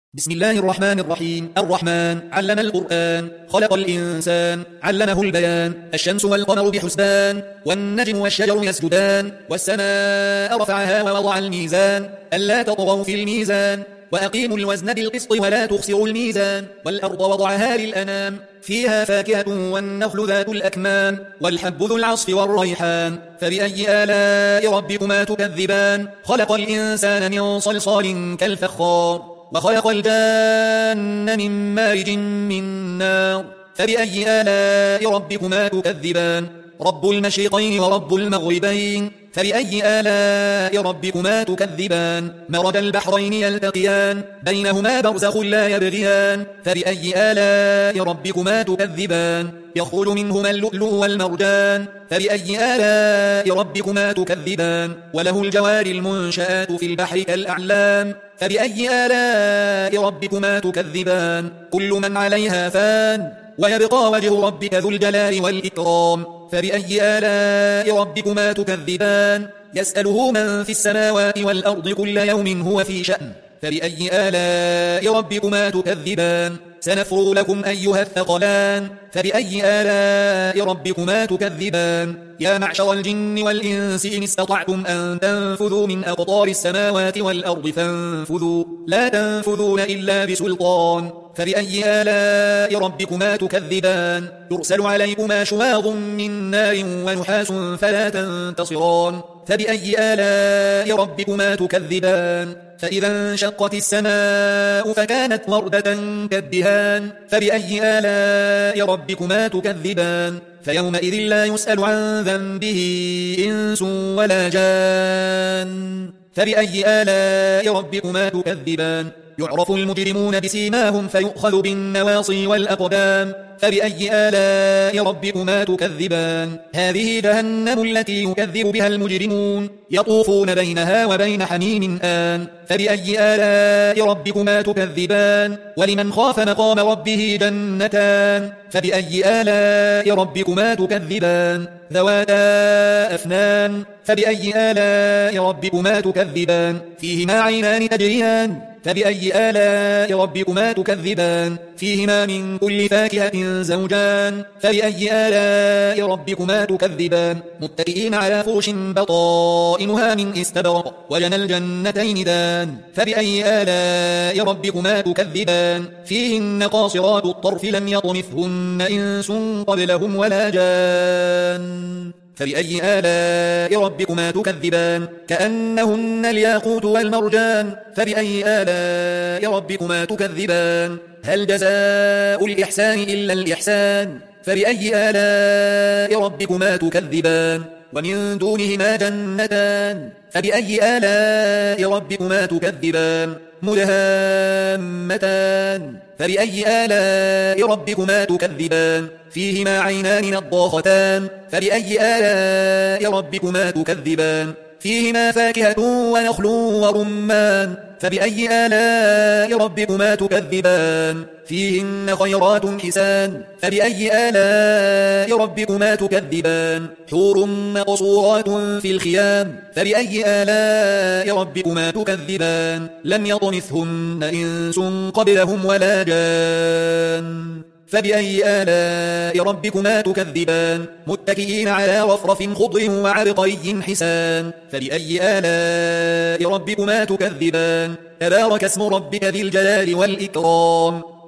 بسم الله الرحمن الرحيم. الرحمن علم القرآن، خلق الإنسان، علمه البيان. الشمس والقمر بحسبان، والنجم والشجر يسجدان. والسماء رفعها ووضع الميزان، ألا تطغوا في الميزان، وأقيموا الوزن بالقسط ولا تخسروا الميزان. والأرض وضعها للأنام، فيها فاكهة والنخل ذات الأكمام، والحب ذو العصف والريحان. فبأي آلاء ربكما تكذبان؟ خلق الإنسان من صلصال كالفخار، وخلق الجان من مارج من نار. فبأي آلاء ربكما تكذبان؟ رب المشرقين ورب المغربين. فبأي آلاء ربكما تكذبان؟ مرج البحرين يلتقيان، بينهما برزخ لا يبغيان. فبأي آلاء ربكما تكذبان؟ يخرج منهما اللؤلؤ والمرجان. فبأي آلاء ربكما تكذبان؟ وله الجوار المنشآت في البحر كالأعلام. فبأي آلاء ربكما تكذبان؟ كل من عليها فان، ويبقى وجه ربك ذو الجلال والإكرام. فبأي آلاء ربكما تكذبان؟ يسأله من في السماوات والأرض كل يوم هو في شأن. فبأي آلاء ربكما تكذبان؟ سنفرغ لكم أيها الثقلان. فبأي آلاء ربكما تكذبان؟ يا معشر الجن والإنس إن استطعتم أن تنفذوا من أقطار السماوات والأرض فانفذوا، لا تنفذون إلا بسلطان. فبأي آلاء ربكما تكذبان؟ يرسل عليكما شواظ من نار ونحاس فلا تنتصران. فبأي آلاء ربكما تكذبان؟ فإذا انشقت السماء فكانت وردة كالدهان. فبأي آلاء ربكما تكذبان؟ فيومئذ لا يسأل عن ذنبه إنس ولا جان. فبأي آلاء ربكما تكذبان؟ يعرف المجرمون بسيماهم فيؤخذ بالنواصي والأقدام. فبأي آلاء ربكما تكذبان؟ هذه جهنم التي يكذب بها المجرمون، يطوفون بينها وبين حميم آن. فبأي آلاء ربكما تكذبان؟ ولمن خاف مقام ربه جنتان. فبأي آلاء ربكما تكذبان؟ ذواتا أفنان. فبأي آلاء ربكما تكذبان؟ فيهما عينان تجريان. فبأي آلاء ربكما تكذبان؟ فيهما من كل فاكهة زوجان. فبأي آلاء ربكما تكذبان؟ متكئين على فرش بطائنها من استبرق، وجنى الجنتين دان. فبأي آلاء ربكما تكذبان؟ فيهن قاصرات الطرف لم يطمثهن إنس قبلهم ولا جان. فبأي آلاء ربكما تكذبان؟ كأنهن الياقوت والمرجان. فبأي آلاء ربكما تكذبان؟ هل جزاء الإحسان إلا الإحسان؟ فبأي آلاء ربكما تكذبان؟ ومن دونهما جنتان. فبأي آلاء ربكما تكذبان؟ مدهامتان. فبأي آلاء ربكما تكذبان؟ فيهما عينان نضاختان. فبأي آلاء ربكما تكذبان؟ فيهما فاكهة ونخل ورمان. فبأي آلاء ربكما تكذبان؟ فيهن خيرات حسان. فبأي آلاء ربكما تكذبان؟ حور مقصورات في الخيام. فبأي آلاء ربكما تكذبان؟ لم يطمثهن إنس قبلهم ولا جان. فبأي آلاء ربكما تكذبان؟ متكئين على رفرف خضر وعبقري حسان. فبأي آلاء ربكما تكذبان؟ تبارك اسم ربك ذي الجلال والإكرام.